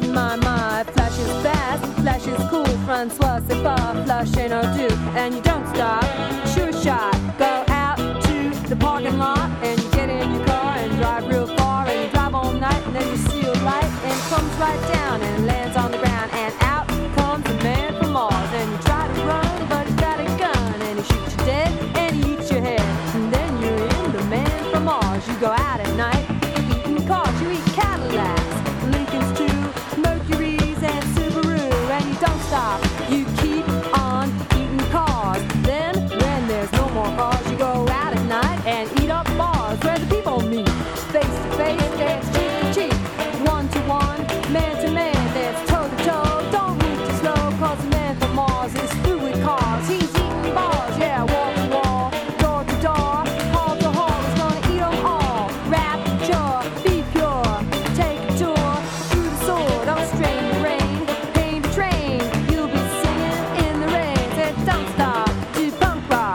my, flash is fast, flash is cool, Francois, c'est pas, flash ain't no do, and you don't stop, sure shot, go out to the parking lot, and you get in your car, and drive real far, and you drive all night, and then you see a light, and it comes right down, and lands on the ground, and out comes a man from Mars, and you try to run, but he's got a gun, and he shoots you dead, and he eats your head, and then you're in the man from Mars, you go out at night, eating cars, you eat Cadillacs, Lincolns too, Mercuries and Subaru, and you don't stop, you keep on eating cars, then when there's no more cars, you go out at night and eat up bars, where the people meet, face to face, dance cheek to cheek, one to one, man to man, dance toe to toe, don't move too slow, cause the man from Mars is through with cars, he's eating bars, yeah, wall to wall, door to door, hall to hall, he's gonna eat them all, rapture, be pure, take a tour, through the sword, don't strain the rain, pain to train, you'll be singing in the rain, say don't stop, to punk rock.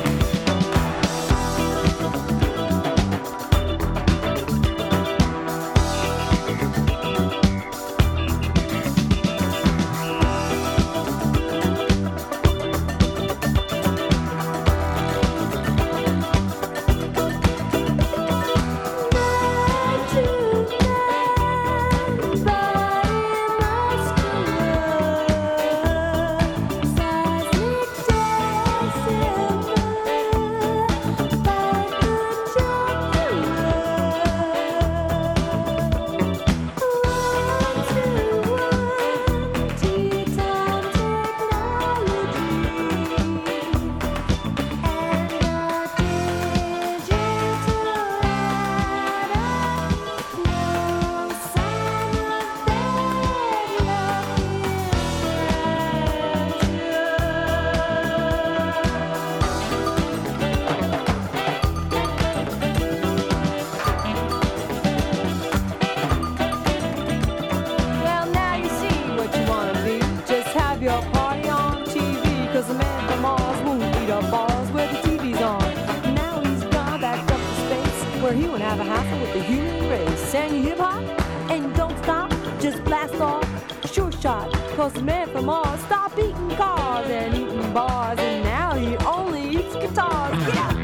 Well, now you see what you wanna be. Just have your party on TV. Cause the man from Mars won't eat up bars where the TV's on. Now he's gone back up to space where he won't have a hassle with the human race. And you hip hop and you don't stop, just blast off, sure shot. Cause the man from Mars stopped eating cars and eating bars, and now he only eats guitars. Get out!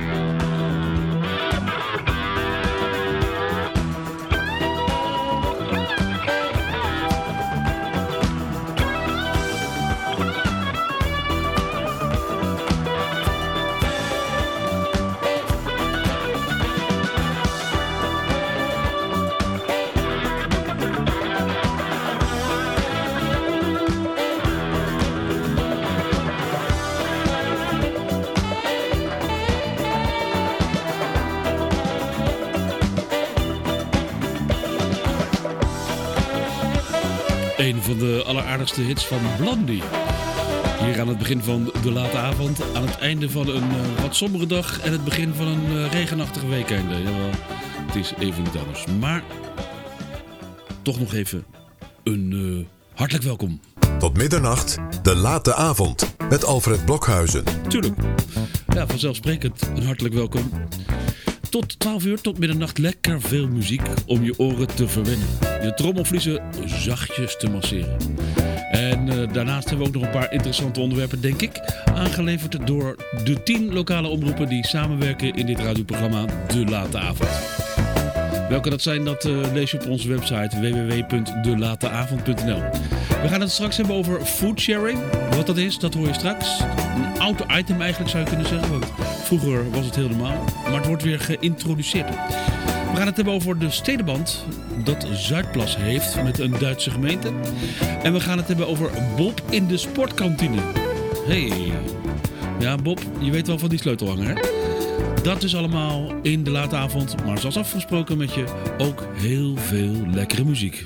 Een van de alleraardigste hits van Blondie. Hier aan het begin van de late avond. Aan het einde van een wat sombere dag. En het begin van een regenachtige weekend. Jawel, het is even niet anders. Maar toch nog even een hartelijk welkom. Tot middernacht, de late avond. Met Alfred Blokhuizen. Tuurlijk. Ja, vanzelfsprekend een hartelijk welkom. Tot 12 uur, tot middernacht, lekker veel muziek om je oren te verwennen. Je trommelvliezen zachtjes te masseren. En daarnaast hebben we ook nog een paar interessante onderwerpen, denk ik. Aangeleverd door de 10 lokale omroepen die samenwerken in dit radioprogramma De Late Avond. Welke dat zijn, dat lees je op onze website www.delateavond.nl. We gaan het straks hebben over foodsharing. Wat dat is, dat hoor je straks. Een oud item eigenlijk, zou je kunnen zeggen. Want vroeger was het heel normaal. Maar het wordt weer geïntroduceerd. We gaan het hebben over de stedenband dat Zuidplas heeft met een Duitse gemeente. En we gaan het hebben over Bob in de sportkantine. Hey. Ja, Bob, je weet wel van die sleutelhanger, hè? Dat is allemaal in de late avond. Maar zoals afgesproken met je ook heel veel lekkere muziek.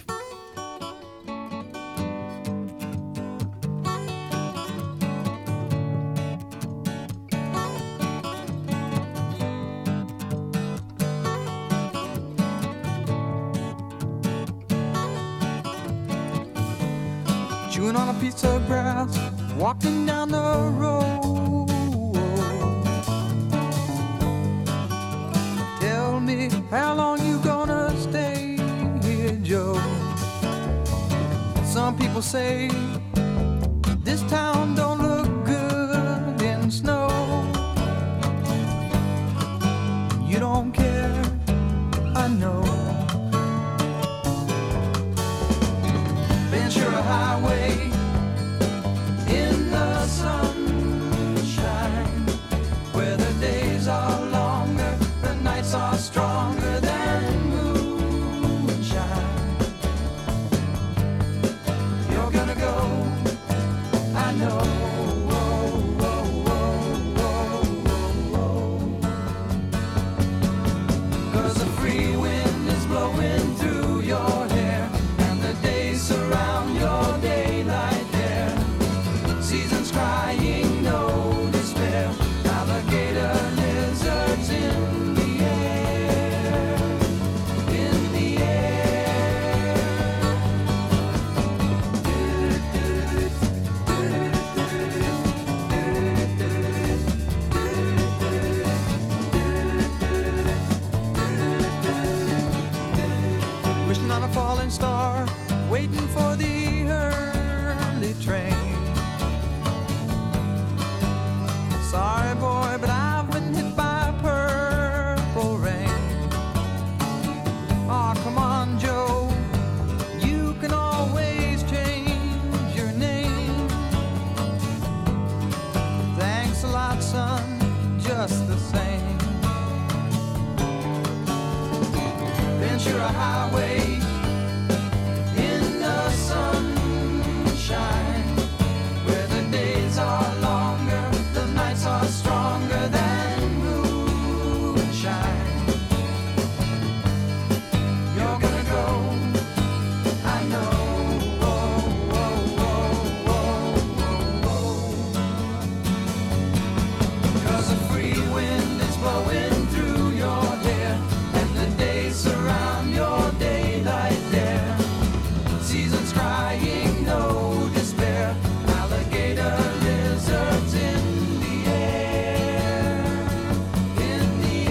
Chewing on a piece of grass, walking down the road. Tell me how long you gonna stay here, Joe. Some people say this town don't look good in snow. You don't care, I know. Ventura Highway in the sunshine, where the days are longer, the nights are stronger than moonshine. You're gonna go, I know. Star, waiting for the early train. Sorry boy, but I've been hit by purple rain. Oh, come on Joe, you can always change your name. Thanks a lot son, just the same. Ventura Highway where the days are longer, the nights are stronger than moonshine. You're gonna go, I know. Cause a free wind is blowing through your hair, and the days surround your daylight there. Seasons crying, no despair. Alligator lizards in the air, in the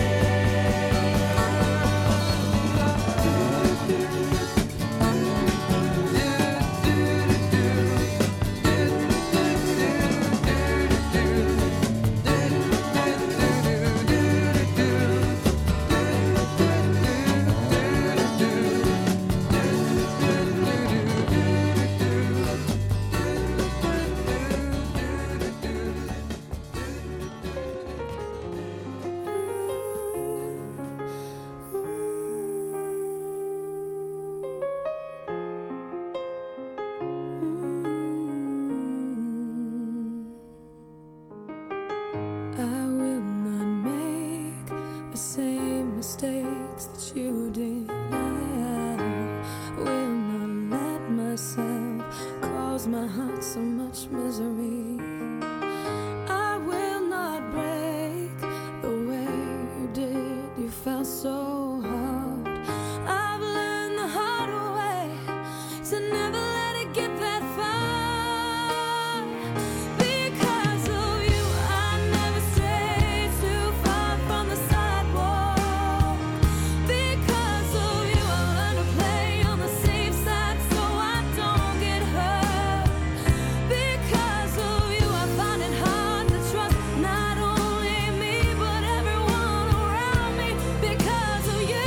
mistakes that you did. I will not let myself cause my heart so much misery. I will not break the way you did. You felt so hard. I've learned the hard way to never let it get that far. Because of you, I never strayed too far from the sidewalk. Because of you, I learned to play on the safe side so I don't get hurt. Because of you, I find it hard to trust not only me but everyone around me. Because of you,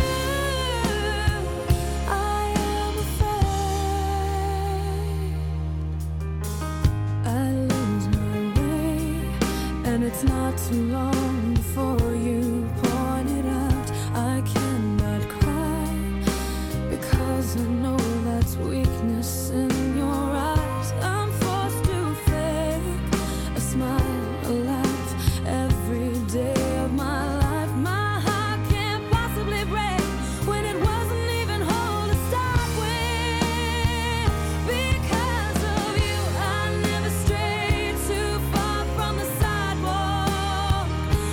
I am afraid I lose my way, and it's not too long before you point it out. I cannot cry because I know that's weakness in your eyes. I'm forced to fake a smile, a laugh every day of my life. My heart can't possibly break when it wasn't even whole to start with. Because of you, I never strayed too far from the sidewalk.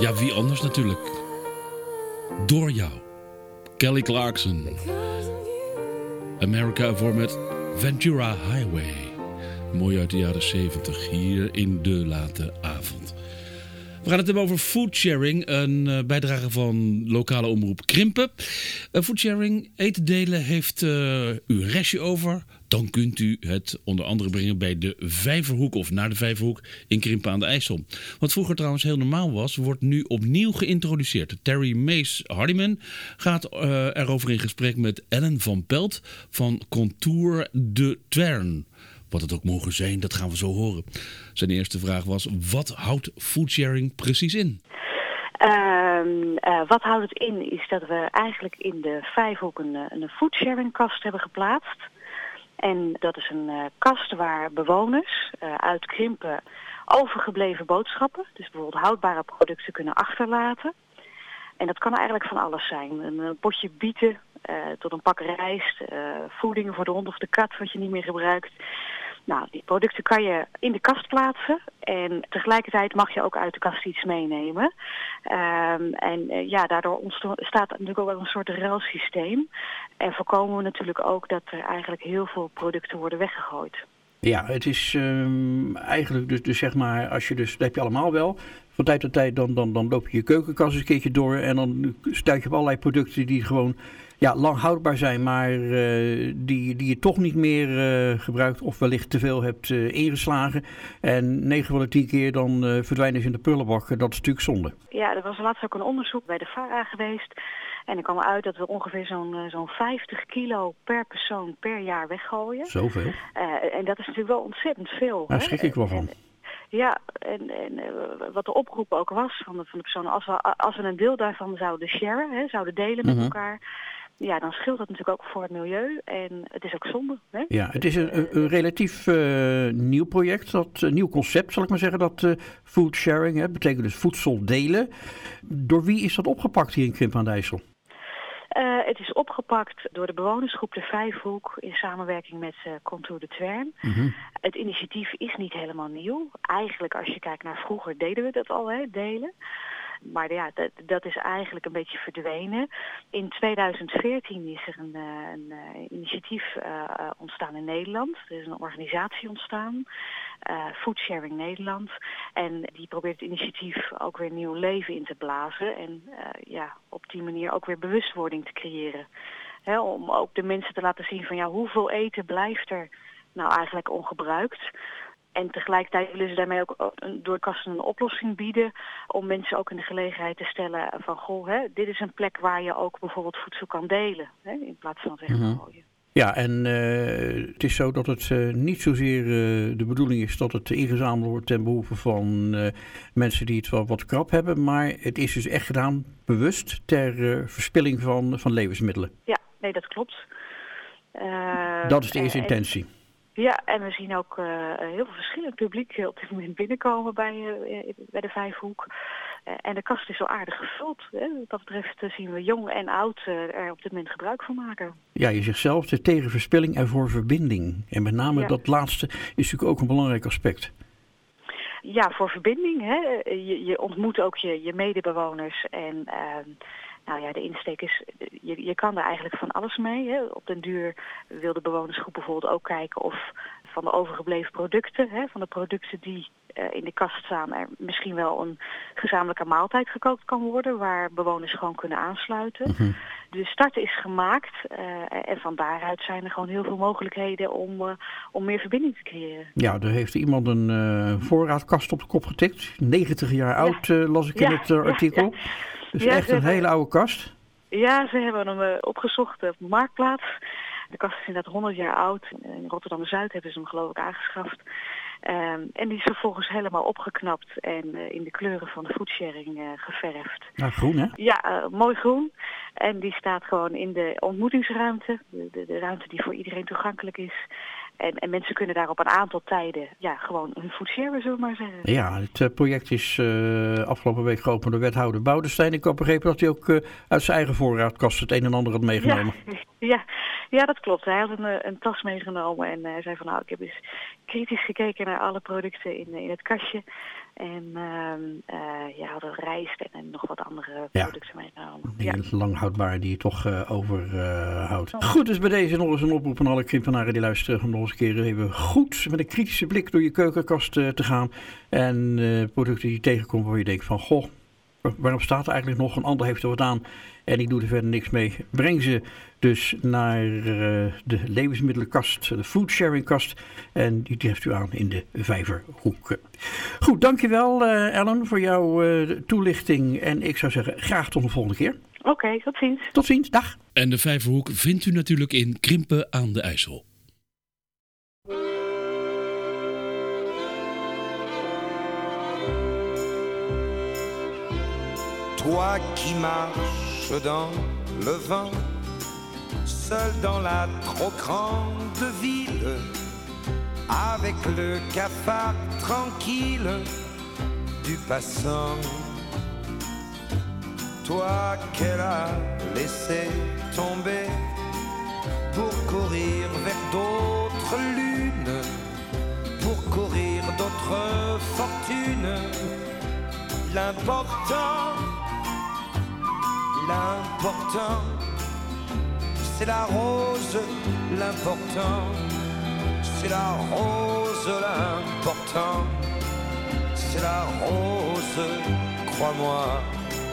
Ja, wie anders natuurlijk. Door jou. Kelly Clarkson. America voor met Ventura Highway. Mooi uit de jaren 70, hier in de late avond. We gaan het hebben over foodsharing, een bijdrage van lokale omroep Krimpen. Foodsharing, eten delen, heeft u een restje over? Dan kunt u het onder andere brengen bij de Vijverhoek of naar de Vijverhoek in Krimpen aan de IJssel. Wat vroeger trouwens heel normaal was, wordt nu opnieuw geïntroduceerd. Terry Mees Hardiman gaat erover in gesprek met Ellen van Pelt van Contour de Twern. Wat het ook mogen zijn, dat gaan we zo horen. Zijn eerste vraag was, wat houdt foodsharing precies in? Wat houdt het in is dat we eigenlijk in de Vijverhoek een foodsharing kast hebben geplaatst. En dat is een kast waar bewoners uit Krimpen overgebleven boodschappen, dus bijvoorbeeld houdbare producten, kunnen achterlaten. En dat kan eigenlijk van alles zijn. Een potje bieten tot een pak rijst, voeding voor de hond of de kat wat je niet meer gebruikt. Nou, die producten kan je in de kast plaatsen en tegelijkertijd mag je ook uit de kast iets meenemen. Daardoor ontstaat natuurlijk ook wel een soort ruilsysteem. En voorkomen we natuurlijk ook dat er eigenlijk heel veel producten worden weggegooid. Ja, het is eigenlijk dus zeg maar, als je dus, dat heb je allemaal wel. Van tijd tot tijd dan loop je keukenkast eens een keertje door en dan stuit je op allerlei producten die gewoon lang houdbaar zijn, maar die je toch niet meer gebruikt of wellicht te veel hebt ingeslagen. En 9 van de 10 keer dan verdwijnen ze in de prullenbak. Dat is natuurlijk zonde. Ja, er was laatst ook een onderzoek bij de VARA geweest. En er kwam uit dat we ongeveer zo'n 50 kilo per persoon per jaar weggooien. Zoveel? En dat is natuurlijk wel ontzettend veel. Daar schrik ik wel van. En wat de oproep ook was van de persoon, als we een deel daarvan zouden sharen, zouden delen met elkaar, ja, dan scheelt dat natuurlijk ook voor het milieu en het is ook zonde. Hè? Ja, het is een relatief nieuw project, nieuw concept zal ik maar zeggen, dat food sharing, hè, betekent dus voedsel delen. Door wie is dat opgepakt hier in Krimpen aan de IJssel? Het is opgepakt door de bewonersgroep de Vijverhoek in samenwerking met Contour de Twern. Mm-hmm. Het initiatief is niet helemaal nieuw. Eigenlijk als je kijkt naar vroeger deden we dat al, delen. Maar ja, dat is eigenlijk een beetje verdwenen. In 2014 is er een initiatief ontstaan in Nederland. Er is een organisatie ontstaan, Foodsharing Nederland. En die probeert het initiatief ook weer nieuw leven in te blazen. En op die manier ook weer bewustwording te creëren. Om ook de mensen te laten zien van hoeveel eten blijft er nou eigenlijk ongebruikt. En tegelijkertijd willen ze daarmee ook door kasten een oplossing bieden om mensen ook in de gelegenheid te stellen van dit is een plek waar je ook bijvoorbeeld voedsel kan delen, in plaats van weggooien. Ja, en het is zo dat het niet zozeer de bedoeling is dat het ingezameld wordt ten behoeve van mensen die het wel wat krap hebben, maar het is dus echt gedaan bewust ter verspilling van levensmiddelen. Ja, nee, dat klopt. Dat is de eerste intentie. Ja, en we zien ook heel veel verschillend publiek op dit moment binnenkomen bij de Vijverhoek. En de kast is zo aardig gevuld. Hè. Wat dat betreft zien we jong en oud er op dit moment gebruik van maken. Ja, je zegt zelf tegen verspilling en voor verbinding. En met name dat laatste is natuurlijk ook een belangrijk aspect. Ja, voor verbinding. Hè. Je ontmoet ook je medebewoners en de insteek is, je kan er eigenlijk van alles mee. Hè. Op den duur wil de bewonersgroep bijvoorbeeld ook kijken of van de overgebleven producten, van de producten die in de kast staan, er misschien wel een gezamenlijke maaltijd gekookt kan worden, waar bewoners gewoon kunnen aansluiten. Mm-hmm. De start is gemaakt en van daaruit zijn er gewoon heel veel mogelijkheden om meer verbinding te creëren. Ja, er heeft iemand een voorraadkast op de kop getikt. 90 jaar oud las ik in het artikel. Ja. Dus echt een hele oude kast? Ja, ze hebben hem opgezocht op de Marktplaats. De kast is inderdaad 100 jaar oud. In Rotterdam-Zuid hebben ze hem geloof ik aangeschaft. En die is vervolgens helemaal opgeknapt en in de kleuren van de foodsharing geverfd. Nou, groen hè? Ja, mooi groen. En die staat gewoon in de ontmoetingsruimte. De ruimte die voor iedereen toegankelijk is. En mensen kunnen daar op een aantal tijden gewoon hun foodsharen, zullen we maar zeggen. Ja, het project is afgelopen week geopend door wethouder Boudestein. Ik heb begrepen dat hij ook uit zijn eigen voorraadkast het een en ander had meegenomen. Ja, dat klopt. Hij had een tas meegenomen en hij zei van ik heb eens kritisch gekeken naar alle producten in het kastje. En je had een rijst en nog wat andere producten meegenomen. Die lang houdbaar die je toch overhoudt. Goed, dus bij deze nog eens een oproep aan alle krimpenaren die luisteren. Om nog eens een keer even goed met een kritische blik door je keukenkast te gaan. En producten die je tegenkomt waar je denkt van goh, waarom staat er eigenlijk nog? Een ander heeft er wat aan en ik doe er verder niks mee. Breng ze dus naar de levensmiddenenkast, de foodsharingkast. En die treft u aan in de Vijverhoek. Goed, dankjewel Ellen voor jouw toelichting. En ik zou zeggen, graag tot de volgende keer. Oké, tot ziens. Tot ziens, dag. En de Vijverhoek vindt u natuurlijk in Krimpen aan de IJssel. Toi qui marches dans le vent, seul dans la trop grande ville, avec le cafard tranquille du passant. Toi qu'elle a laissé tomber pour courir vers d'autres lunes, pour courir d'autres fortunes. L'important, c'est la rose. L'important, c'est la rose. L'important, c'est la rose, crois-moi.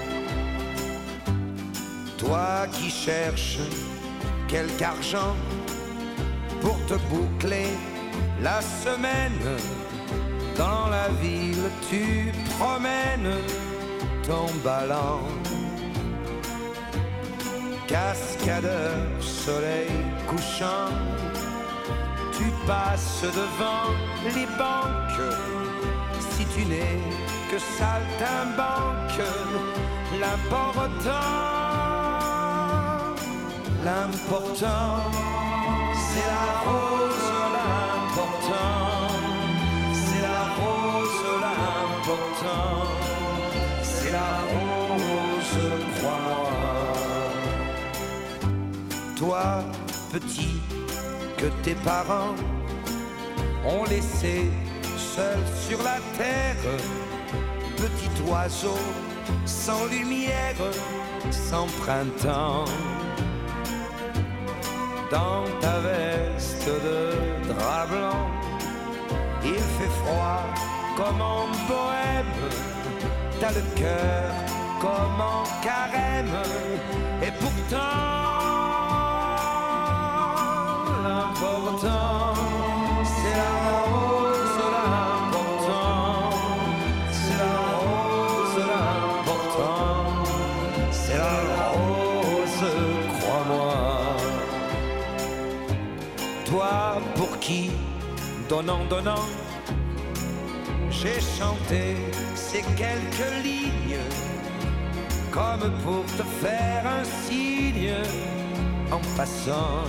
Toi qui cherches quelque argent pour te boucler la semaine, dans la ville tu promènes ton ballon. Cascadeur, soleil couchant, tu passes devant les banques. Si tu n'es que saltimbanque, l'important, c'est la rose. L'important, c'est la rose. L'important, c'est la rose, crois-moi. Toi, petit, que tes parents ont laissé seul sur la terre, petit oiseau sans lumière, sans printemps. Dans ta veste de drap blanc, il fait froid comme en bohème, t'as le cœur comme en carême, et pourtant l'important, c'est la rose. L'important, c'est la rose. L'important, c'est la rose, crois-moi. Toi pour qui, donnant, j'ai chanté ces quelques lignes, comme pour te faire un signe en passant.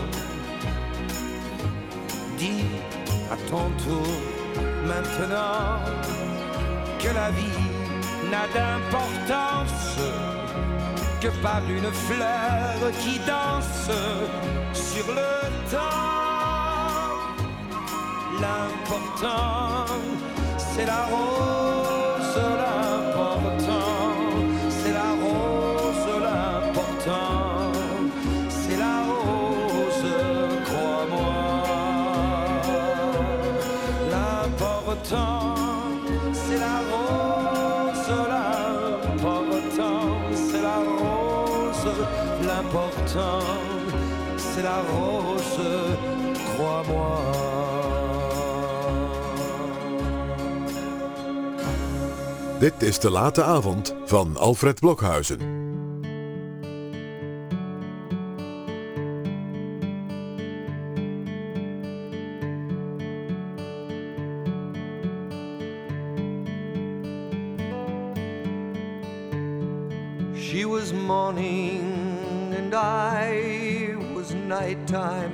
Dis à ton tour maintenant que la vie n'a d'importance que par une fleur qui danse sur le temps. L'important, c'est la rose. L'important, c'est la rose. L'important, c'est la rose, crois-moi. L'important, c'est la rose. L'important, c'est la rose. L'important, c'est la rose, crois-moi. Dit is De Late Avond van Alfred Blokhuizen. She was morning and I was nighttime.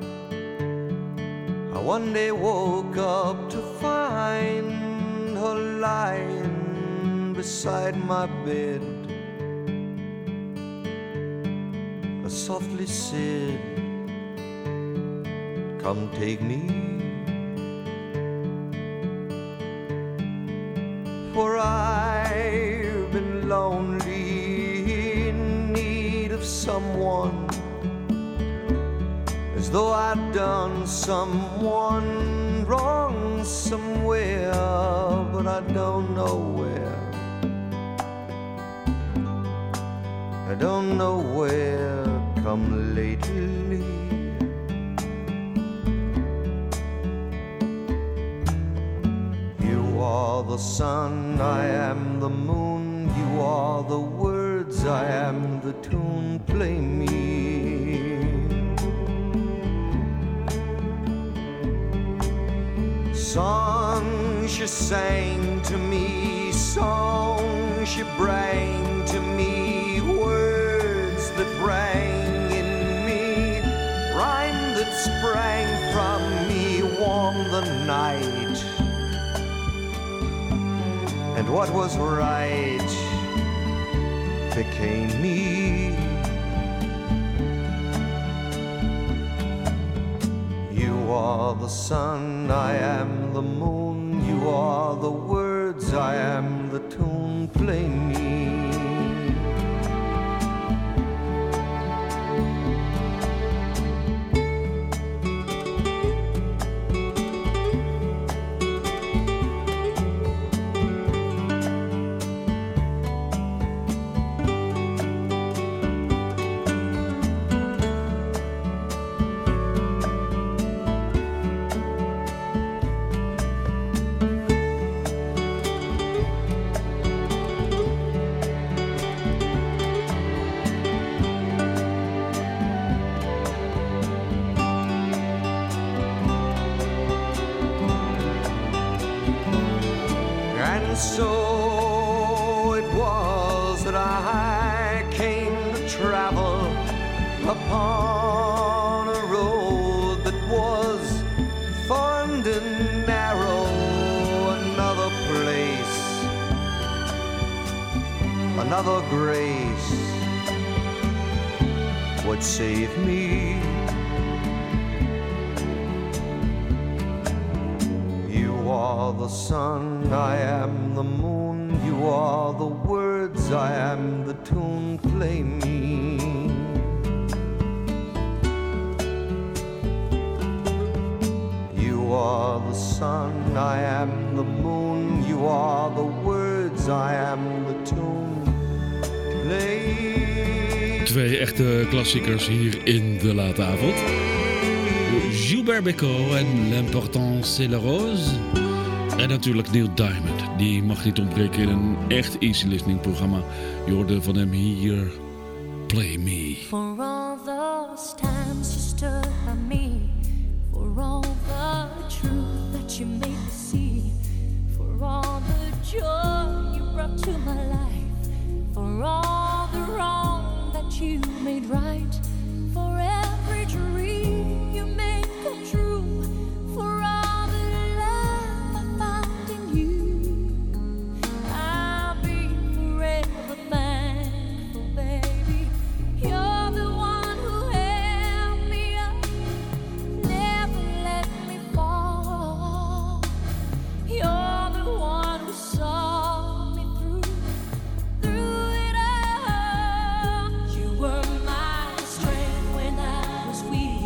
I one day woke up to find her lying beside my bed. I softly said, come take me. For I've been lonely, in need of someone, as though I'd done someone wrong somewhere, but I don't know where. I don't know where, come lately. You are the sun, I am the moon. You are the words, I am the tune. Play me. Songs she sang to me, songs she bring to me, words that rang in me, rhyme that sprang from me, warm the night. And what was right became me. You are the sun, I am the moon. You are the words, I am the tune. Play me. And so it was that I came to travel upon a road that was thorned and narrow. Another place, another grace would save me. You are the sun, I am the moon. You are the words, I am the tune. Play me. You are the sun, I am the moon. You are the words, I am the tune. Play. Twee echte klassiekers hier in de late avond. Gilbert Bécaud en L'important c'est la rose. En natuurlijk Neil Diamond. Die mag niet ontbreken in een echt easy listening programma. Je hoorde van hem hier Play Me. For all those times you stood by me, for all the truth that you made me see, for all the joy you brought to my life, for all the wrong that you made right, for every dream you made come true, for all the love I found in you, I'll be forever thankful, baby. You're the one who held me up, never let me fall. You're the one who saw me through it all. You were my strength when I was weak.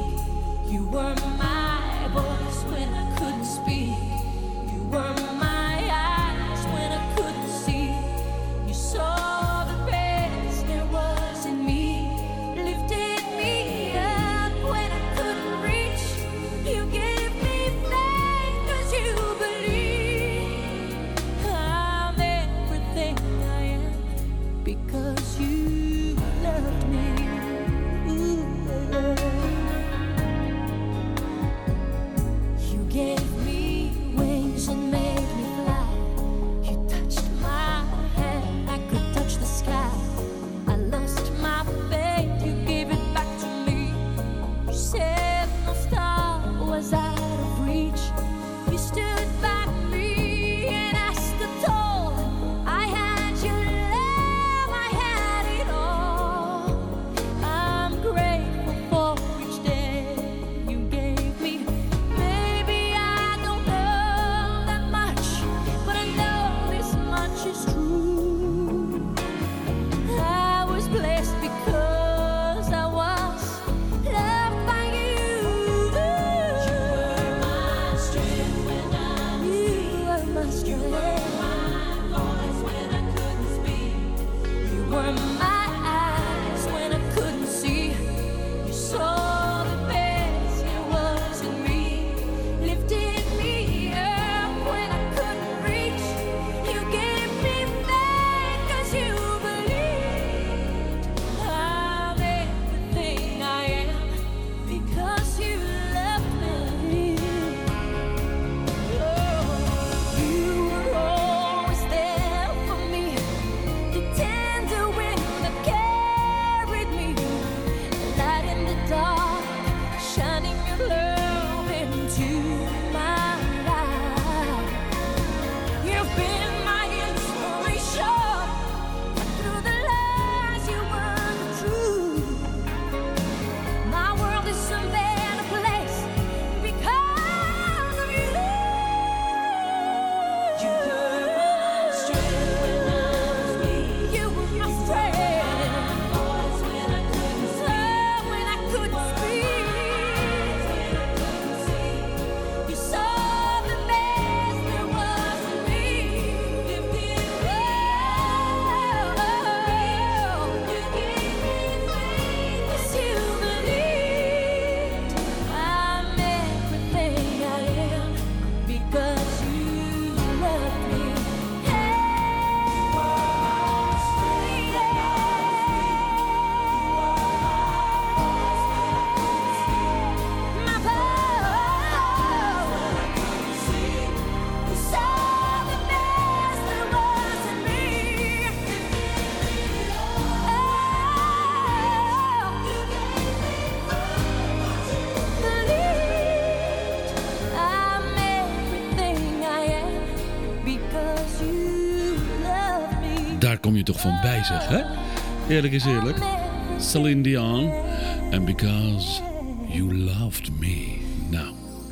kom je toch van bij, zeg, hè? Eerlijk is eerlijk. Celine Dion. And Because You Loved Me. Nou,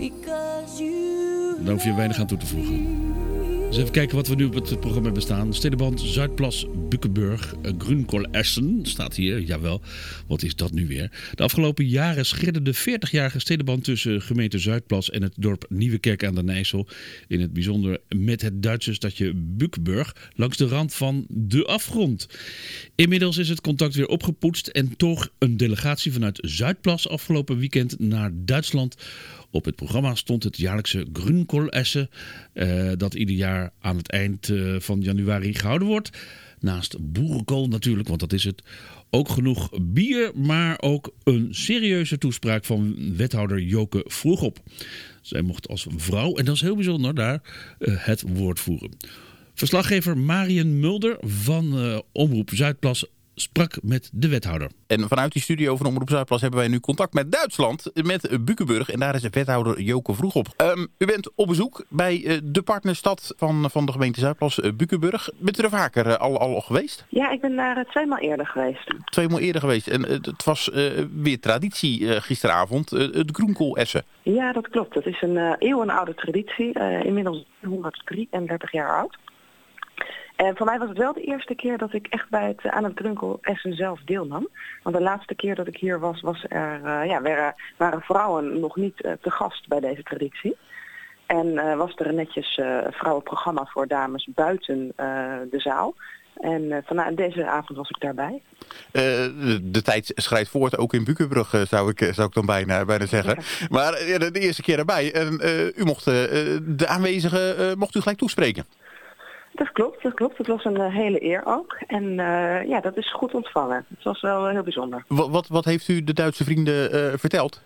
daar hoef je weinig aan toe te voegen. Dus even kijken wat we nu op het programma hebben staan. Stedenband Zuidplas, Bückeburg, Grünkool Essen staat hier. Jawel, wat is dat nu weer? De afgelopen jaren scheerde de 40-jarige stedenband tussen gemeente Zuidplas en het dorp Nieuwekerk aan de Nijssel. In het bijzonder met het Duitse stadje Bückeburg langs de rand van de afgrond. Inmiddels is het contact weer opgepoetst en toch een delegatie vanuit Zuidplas afgelopen weekend naar Duitsland. Op het programma stond het jaarlijkse Grünkool Essen, dat ieder jaar aan het eind van januari gehouden wordt. Naast boerenkool natuurlijk, want dat is het. Ook genoeg bier, maar ook een serieuze toespraak van wethouder Joke Vroegop. Zij mocht als vrouw, en dat is heel bijzonder, daar het woord voeren. Verslaggever Mariën Mulder van Omroep Zuidplas sprak met de wethouder. En vanuit die studio van Omroep Zuidplas hebben wij nu contact met Duitsland, met Bückeburg. En daar is de wethouder Joke Vroegop. U bent op bezoek bij de partnerstad van de gemeente Zuidplas, Bückeburg. Bent u er vaker al geweest? Ja, ik ben daar 2 maal eerder geweest. 2 maal eerder geweest. En het was weer traditie gisteravond, het Grünkool Essen. Ja, dat klopt. Dat is een eeuwenoude traditie. Inmiddels 133 jaar oud. En voor mij was het wel de eerste keer dat ik echt aan het Grünkool Essen zelf deelnam. Want de laatste keer dat ik hier was waren vrouwen nog niet te gast bij deze traditie. En was er een netjes vrouwenprogramma voor dames buiten de zaal. En vanuit deze avond was ik daarbij. De tijd schrijdt voort, ook in Bückeburg zou ik dan bijna zeggen. Ja. Maar de eerste keer erbij. En u mocht de aanwezigen gelijk toespreken. Dat klopt. Het was een hele eer ook. En dat is goed ontvangen. Het was wel heel bijzonder. Wat heeft u de Duitse vrienden verteld?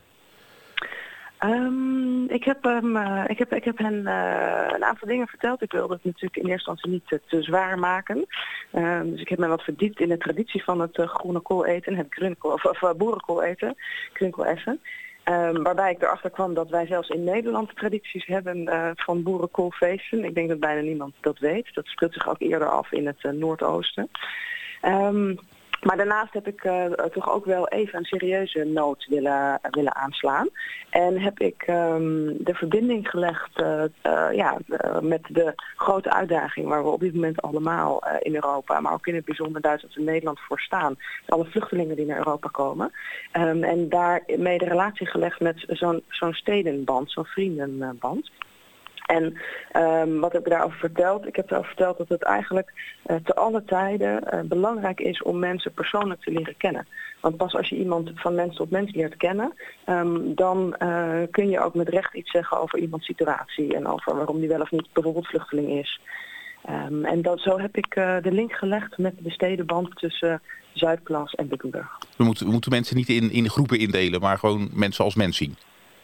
Ik heb hen een aantal dingen verteld. Ik wilde het natuurlijk in eerste instantie niet te zwaar maken. Dus ik heb me wat verdiept in de traditie van het groene kool eten, het boerenkool eten, Grünkool Essen. Waarbij ik erachter kwam dat wij zelfs in Nederland tradities hebben van boerenkoolfeesten. Ik denk dat bijna niemand dat weet. Dat speelt zich ook eerder af in het Noordoosten. Maar daarnaast heb ik toch ook wel even een serieuze noot willen aanslaan. En heb ik de verbinding gelegd met de grote uitdaging waar we op dit moment allemaal in Europa, maar ook in het bijzonder Duitsland en Nederland voor staan. Alle vluchtelingen die naar Europa komen. En daarmee de relatie gelegd met zo'n stedenband, zo'n vriendenband. En wat heb ik daarover verteld? Ik heb daarover verteld dat het eigenlijk te alle tijden belangrijk is om mensen persoonlijk te leren kennen. Want pas als je iemand van mens tot mens leert kennen, dan kun je ook met recht iets zeggen over iemands situatie en over waarom die wel of niet bijvoorbeeld vluchteling is. Zo heb ik de link gelegd met de stedenband tussen Zuidplas en Bückeburg. We moeten mensen niet in groepen indelen, maar gewoon mensen als mens zien.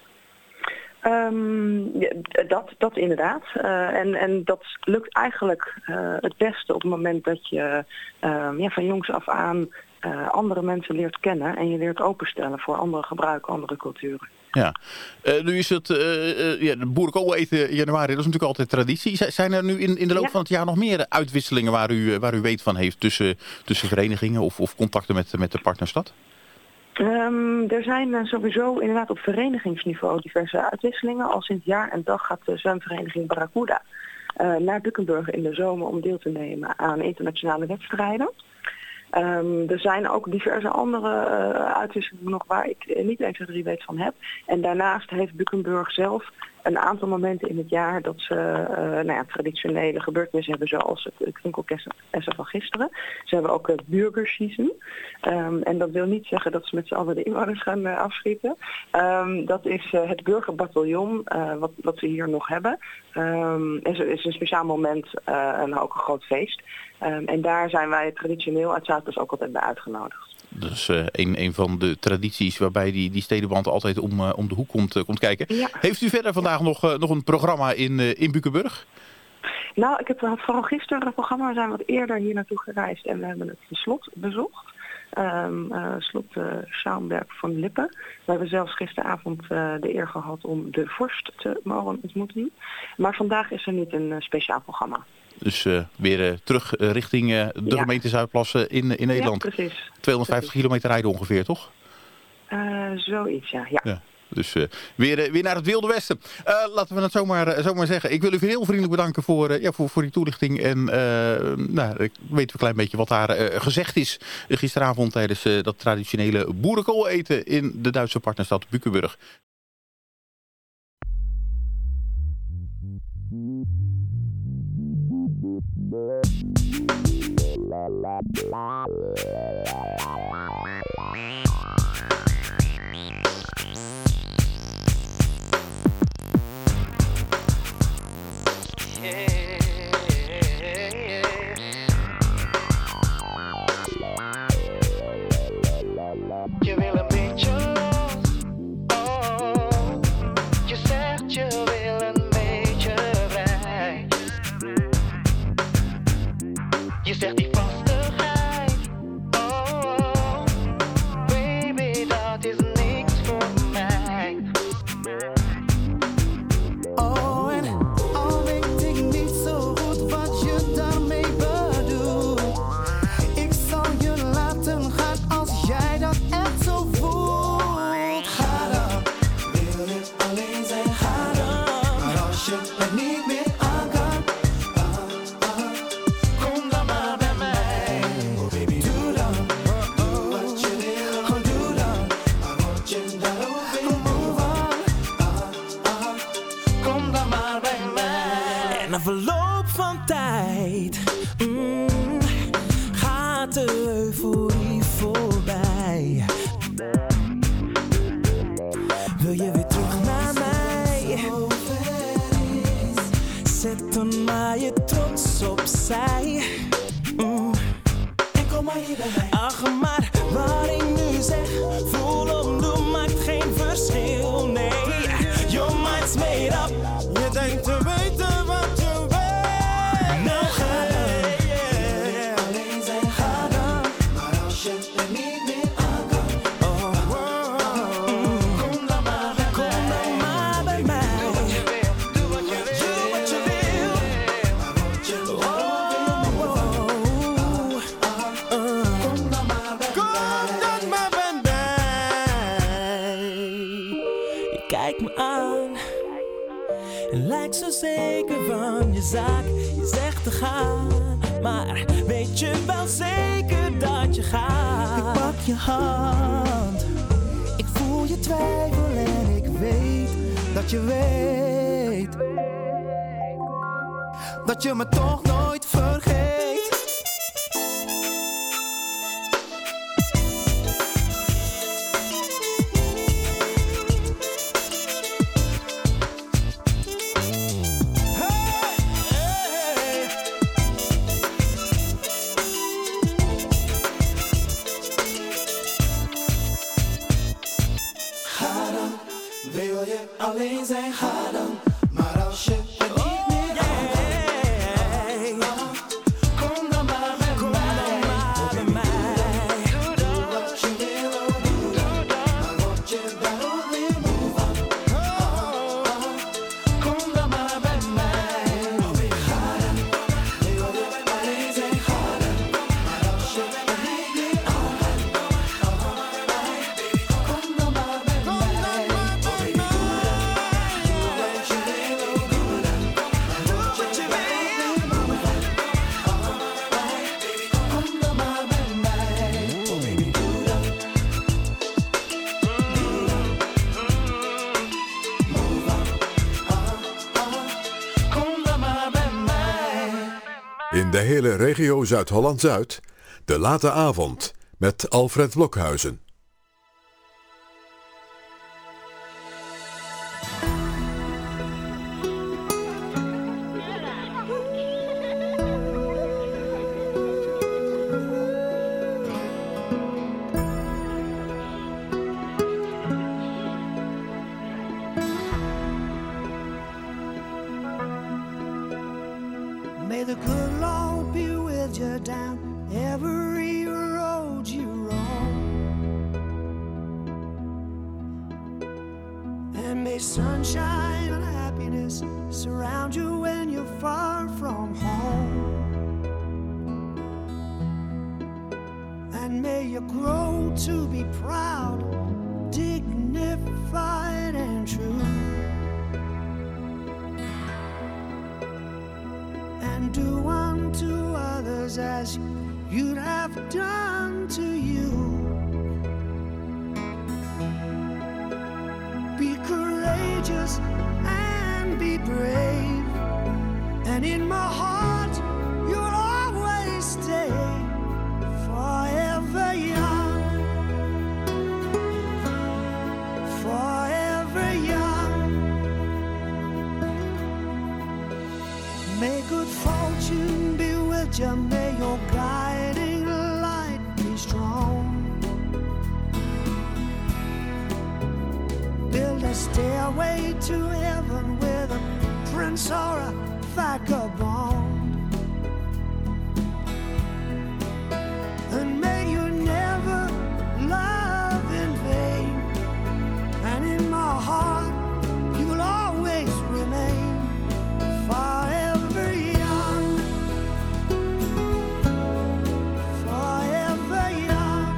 Dat inderdaad. En dat lukt eigenlijk het beste op het moment dat je van jongs af aan andere mensen leert kennen en je leert openstellen voor andere gebruiken, andere culturen. Ja, nu is het de boerenkool eten in januari, dat is natuurlijk altijd traditie. Zijn er nu in de loop van het jaar nog meer uitwisselingen waar u weet van heeft tussen verenigingen of contacten met de partnerstad? Er zijn sowieso inderdaad op verenigingsniveau diverse uitwisselingen. Al sinds jaar en dag gaat de zwemvereniging Barracuda naar Bückeburg in de zomer om deel te nemen aan internationale wedstrijden. Er zijn ook diverse andere uitwisselingen nog waar ik niet 1, 2, 3 weet van heb. En daarnaast heeft Bückeburg zelf een aantal momenten in het jaar dat ze traditionele gebeurtenissen hebben, zoals het Grünkool Essen van gisteren. Ze hebben ook het Bürgerschießen. En dat wil niet zeggen dat ze met z'n allen de inwoners gaan afschieten. Dat is het burgerbataljon wat ze hier nog hebben. Het is een speciaal moment en ook een groot feest. En daar zijn wij traditioneel uit Zuidplas ook altijd bij uitgenodigd. Dat is een van de tradities waarbij die stedenband altijd om de hoek komt kijken. Ja. Heeft u verder vandaag nog een programma in Bückeburg? Nou, ik heb vooral gisteren het programma. We zijn wat eerder hier naartoe gereisd en we hebben het slot bezocht. Slot Schaumburg van Lippe. We hebben zelfs gisteravond de eer gehad om de vorst te mogen ontmoeten. Maar vandaag is er niet een speciaal programma. Dus weer terug richting de gemeente Zuidplas in Nederland. Ja, precies. 250 kilometer rijden ongeveer, toch? Zoiets, ja. Dus weer naar het Wilde Westen. Laten we het zomaar zeggen. Ik wil u heel vriendelijk bedanken voor die toelichting. En ik weet een klein beetje wat daar gezegd is gisteravond tijdens dat traditionele boerenkool eten in de Duitse partnerstad Bückeburg. Je wil een beetje los, oh. Je zegt je wil een beetje vrij. Je zegt die vastigheid, oh. Baby, dat is niks voor mij. Oh, en al weet ik niet zo goed wat je daarmee bedoelt. Ik zal je laten gaan als jij dat echt zo voelt. Ga dan, wil je alleen zijn, ga dan. Maar als je het niet meer aan kan, kom dan maar bij mij. Oh baby, doe dan, doe wat je wil, doe dan. Maar word je daar ook weer moe van? Kom dan maar bij mij. En na verloop van tijd gaat de euforie voorbij. Wil je weer terug naar mij? Zet dan maar je trots opzij. En kom maar hier bij mij. Ach, maar wat ik nu zeg, voel om doen maakt geen verschil, nee. Your mind's made up. Je denkt te weten wat je weet. Nou ga dan. Alleen zijn, ga dan. Maar als je er niet meer aan kan, kom dan maar bij mij. Kom dan maar bij mij. Doe wat je wil, doe wat je wil. Maar word je kom dan maar bij mij. Kom dan maar bij mij. Je kijkt me aan en lijkt zo zeker van je zaak. Je zegt te gaan, maar weet je wel zeker dat je gaat? Ik pak je hand, ik voel je twijfel en ik weet dat je weet dat je me toch nooit vergeet. Ga dan, wil je alleen zijn, ga dan. Maar als je het niet meer aan kom dan maar bij mij. Doe wat je wil, doe dan. Maar word je daar ook weer moe van? Kom dan maar bij mij. Ga dan, wil je alleen zijn, ga dan. Maar als je het niet meer aan kom dan maar bij mij. In de hele regio Zuid-Holland-Zuid, de late avond met Alfred Blokhuizen. May the good Lord be with you down every road you roam. And may sunshine and happiness happiness surround you when you're far from home. And may you grow to be proud, dignified and true. And do unto others as you'd have done to you. Be courageous and be brave, and in my heart you'll always stay, forever young, forever young. May good fortune be with you, may your guiding light be strong. Build a stairway to heaven with a prince or a vagabond. And may you never love in vain, and in my heart you will always remain, forever young, forever young,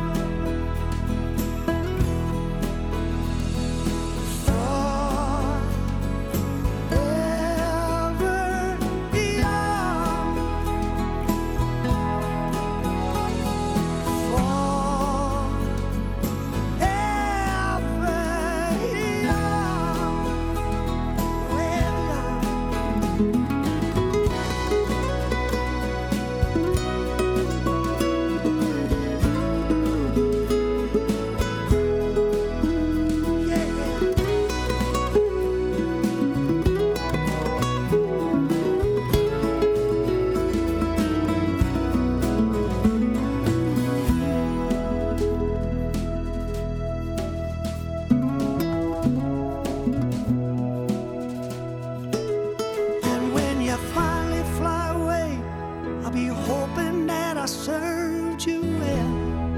and when you finally fly away, I'll be hoping that I served you well.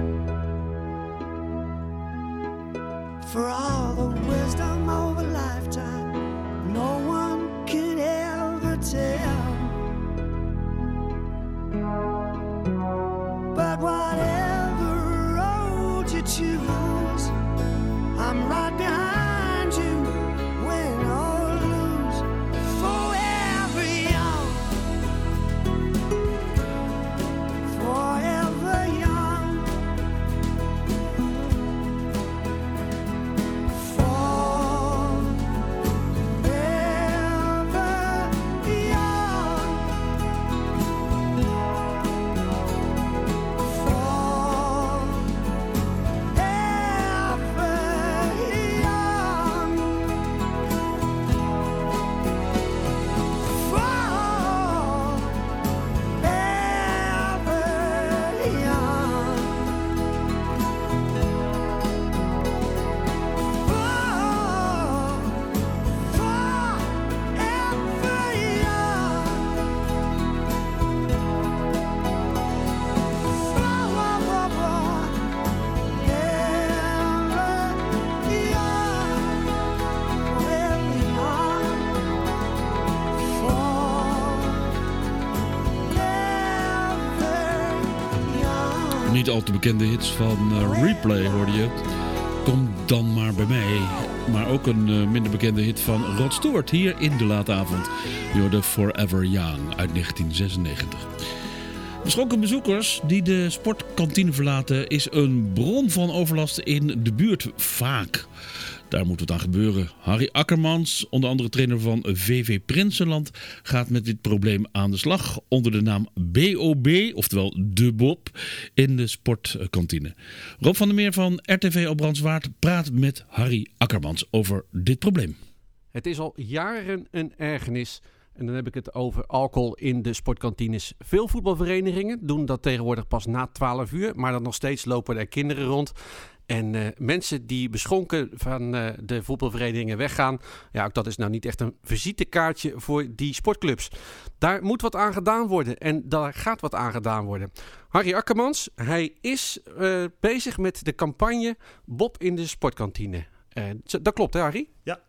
For all the wisdom of a lifetime, no one can ever tell. But whatever road you choose, I'm right behind you, win or lose, forever young, forever young, forever young, Niet al te bekende hits van Replay hoorde je. Kom dan maar bij mij. Maar ook een minder bekende hit van Rod Stewart hier in de late avond. Je hoorde Forever Young uit 1996. Beschonken bezoekers die de sportkantine verlaten is een bron van overlast in de buurt vaak. Daar moet wat aan gebeuren. Harry Akkermans, onder andere trainer van VV Prinsenland, gaat met dit probleem aan de slag onder de naam BOB, oftewel De Bob, in de sportkantine. Rob van der Meer van RTV Albrandswaard praat met Harry Akkermans over dit probleem. Het is al jaren een ergernis. En dan heb ik het over alcohol in de sportkantines. Veel voetbalverenigingen doen dat tegenwoordig pas na 12 uur. Maar dan nog steeds lopen er kinderen rond. En mensen die beschonken van de voetbalverenigingen weggaan. Ja, ook dat is nou niet echt een visitekaartje voor die sportclubs. Daar moet wat aan gedaan worden. En daar gaat wat aan gedaan worden. Harry Akkermans, hij is bezig met de campagne Bob in de sportkantine. Dat klopt hè Harry? Ja,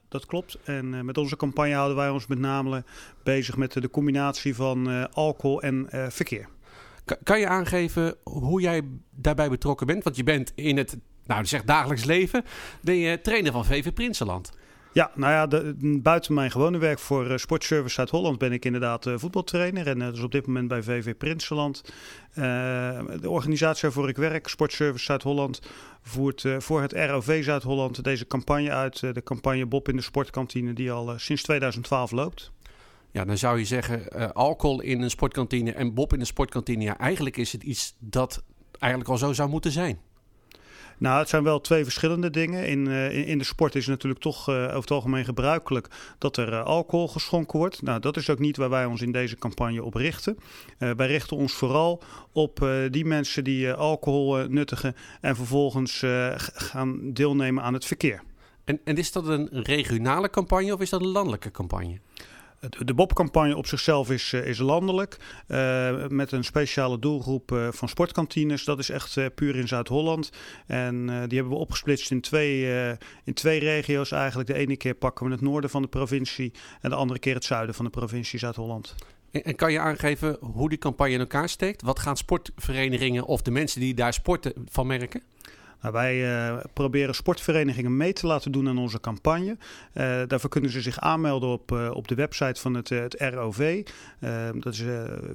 dat klopt. En met onze campagne houden wij ons met name bezig met de combinatie van alcohol en verkeer. Kan je aangeven hoe jij daarbij betrokken bent? Want je bent in het dagelijks leven ben je trainer van VV Prinsenland. Ja, buiten mijn gewone werk voor Sportservice Zuid-Holland ben ik inderdaad voetbaltrainer. En dus op dit moment bij VV Prinsenland. De organisatie waarvoor ik werk, Sportservice Zuid-Holland, voert voor het ROV Zuid-Holland deze campagne uit. De campagne Bob in de sportkantine die al sinds 2012 loopt. Ja, dan zou je zeggen alcohol in een sportkantine en Bob in een sportkantine. Ja, eigenlijk is het iets dat eigenlijk al zo zou moeten zijn. Nou, het zijn wel twee verschillende dingen. In de sport is het natuurlijk toch over het algemeen gebruikelijk dat er alcohol geschonken wordt. Nou, dat is ook niet waar wij ons in deze campagne op richten. Wij richten ons vooral op die mensen die alcohol nuttigen en vervolgens gaan deelnemen aan het verkeer. En is dat een regionale campagne of is dat een landelijke campagne? De Bob-campagne op zichzelf is landelijk, met een speciale doelgroep van sportkantines. Dat is echt puur in Zuid-Holland. En die hebben we opgesplitst in twee regio's eigenlijk. De ene keer pakken we het noorden van de provincie en de andere keer het zuiden van de provincie Zuid-Holland. En kan je aangeven hoe die campagne in elkaar steekt? Wat gaan sportverenigingen of de mensen die daar sporten van merken? Nou, wij proberen sportverenigingen mee te laten doen aan onze campagne. Daarvoor kunnen ze zich aanmelden op de website van het ROV. Dat is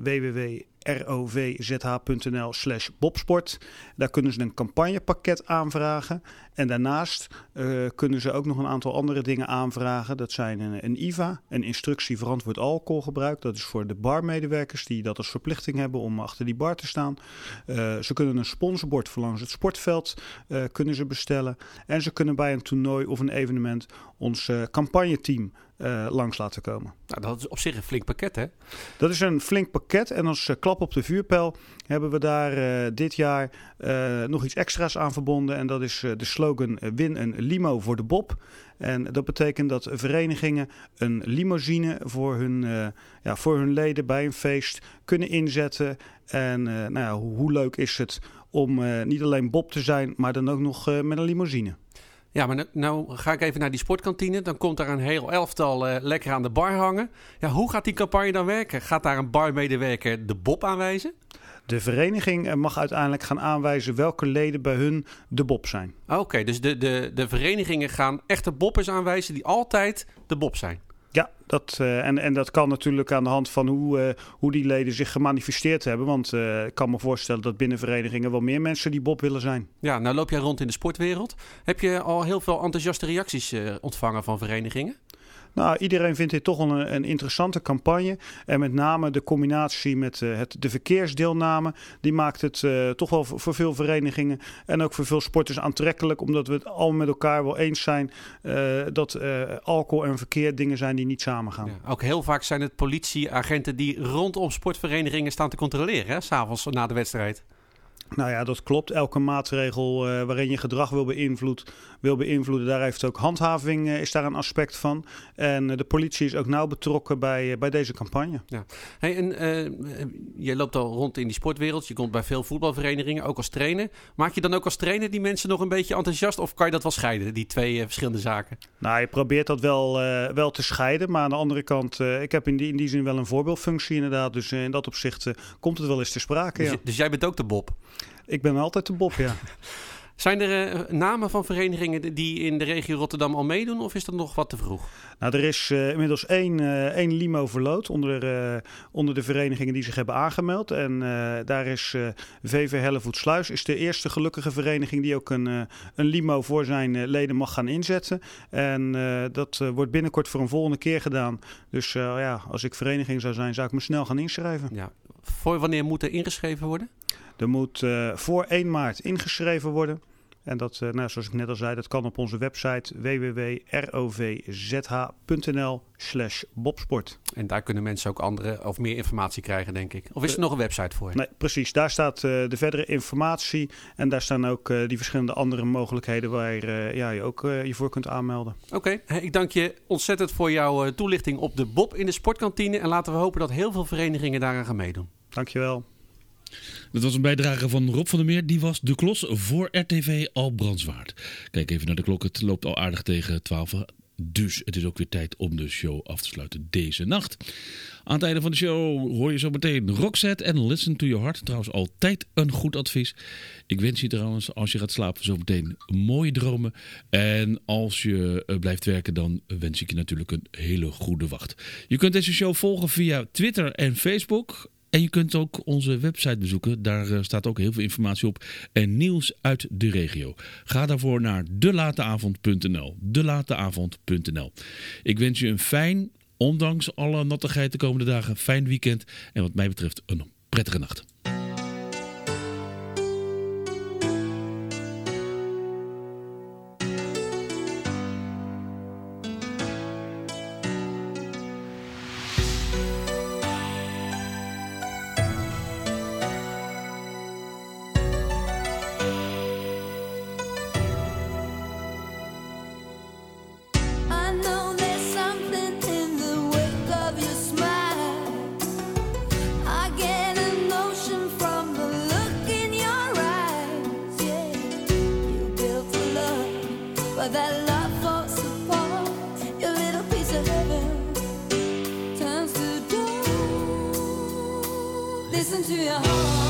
www.rovzh.nl/bobsport. Daar kunnen ze een campagnepakket aanvragen. En daarnaast kunnen ze ook nog een aantal andere dingen aanvragen. Dat zijn een IVA, een instructie verantwoord alcoholgebruik. Dat is voor de barmedewerkers die dat als verplichting hebben om achter die bar te staan. Ze kunnen een sponsorbord voor langs het sportveld kunnen ze bestellen. En ze kunnen bij een toernooi of een evenement ons campagneteam langs laten komen. Nou, dat is op zich een flink pakket, hè? Dat is een flink pakket. En als klap op de vuurpijl hebben we daar dit jaar nog iets extra's aan verbonden. En dat is de slogan Win een limo voor de Bob. En dat betekent dat verenigingen een limousine voor hun leden bij een feest kunnen inzetten. En hoe leuk is het om niet alleen Bob te zijn, maar dan ook nog met een limousine. Ja, maar nou ga ik even naar die sportkantine. Dan komt daar een heel elftal lekker aan de bar hangen. Ja, hoe gaat die campagne dan werken? Gaat daar een barmedewerker de Bob aanwijzen? De vereniging mag uiteindelijk gaan aanwijzen welke leden bij hun de Bob zijn. Oké, dus de verenigingen gaan echte Bobbers aanwijzen die altijd de Bob zijn. Ja, dat kan natuurlijk aan de hand van hoe die leden zich gemanifesteerd hebben. Want ik kan me voorstellen dat binnen verenigingen wel meer mensen die Bob willen zijn. Ja, nou loop jij rond in de sportwereld. Heb je al heel veel enthousiaste reacties ontvangen van verenigingen? Nou, iedereen vindt dit toch wel een interessante campagne. En met name de combinatie met de verkeersdeelname, die maakt het toch wel voor veel verenigingen en ook voor veel sporters aantrekkelijk. Omdat we het al met elkaar wel eens zijn dat alcohol en verkeer dingen zijn die niet samengaan. Ja, ook heel vaak zijn het politieagenten die rondom sportverenigingen staan te controleren, hè, 's avonds na de wedstrijd. Nou ja, dat klopt. Elke maatregel waarin je gedrag wil beïnvloeden, daar heeft ook handhaving is daar een aspect van. En de politie is ook nauw betrokken bij deze campagne. Ja. Hey, je loopt al rond in die sportwereld. Je komt bij veel voetbalverenigingen, ook als trainer. Maak je dan ook als trainer die mensen nog een beetje enthousiast? Of kan je dat wel scheiden, die twee verschillende zaken? Nou, je probeert dat wel te scheiden. Maar aan de andere kant, ik heb in die zin wel een voorbeeldfunctie inderdaad. Dus in dat opzicht komt het wel eens ter sprake. Dus, ja. Dus jij bent ook de Bob? Ik ben altijd de Bob, ja. Zijn er namen van verenigingen die in de regio Rotterdam al meedoen of is dat nog wat te vroeg? Nou, er is inmiddels één limo verloot onder de verenigingen die zich hebben aangemeld. En daar is VV Hellevoetsluis is de eerste gelukkige vereniging die ook een limo voor zijn leden mag gaan inzetten. En dat wordt binnenkort voor een volgende keer gedaan. Dus als ik vereniging zou zijn, zou ik me snel gaan inschrijven. Ja. Voor wanneer moet er ingeschreven worden? Er moet voor 1 maart ingeschreven worden. En dat, zoals ik net al zei, dat kan op onze website www.rovzh.nl/bobsport. En daar kunnen mensen ook andere of meer informatie krijgen, denk ik. Of is er nog een website voor? Nee, precies. Daar staat de verdere informatie. En daar staan ook die verschillende andere mogelijkheden waar je ook je voor kunt aanmelden. Oké, ik dank je ontzettend voor jouw toelichting op de Bob in de sportkantine. En laten we hopen dat heel veel verenigingen daaraan gaan meedoen. Dankjewel. Dat was een bijdrage van Rob van der Meer. Die was de klos voor RTV Albrandswaard. Kijk even naar de klok. Het loopt al aardig tegen 12. Dus het is ook weer tijd om de show af te sluiten deze nacht. Aan het einde van de show hoor je zo meteen Roxette en Listen to Your Heart. Trouwens altijd een goed advies. Ik wens je trouwens, als je gaat slapen, zo meteen mooie dromen. En als je blijft werken, dan wens ik je natuurlijk een hele goede wacht. Je kunt deze show volgen via Twitter en Facebook. En je kunt ook onze website bezoeken. Daar staat ook heel veel informatie op. En nieuws uit de regio. Ga daarvoor naar delateavond.nl. Delateavond.nl. Ik wens je een fijn, ondanks alle nattigheid de komende dagen, fijn weekend. En wat mij betreft een prettige nacht. I know there's something in the wake of your smile. I get a notion from the look in your eyes. Yeah, you built a love, but that love falls apart. Your little piece of heaven turns to dust. Listen to your heart.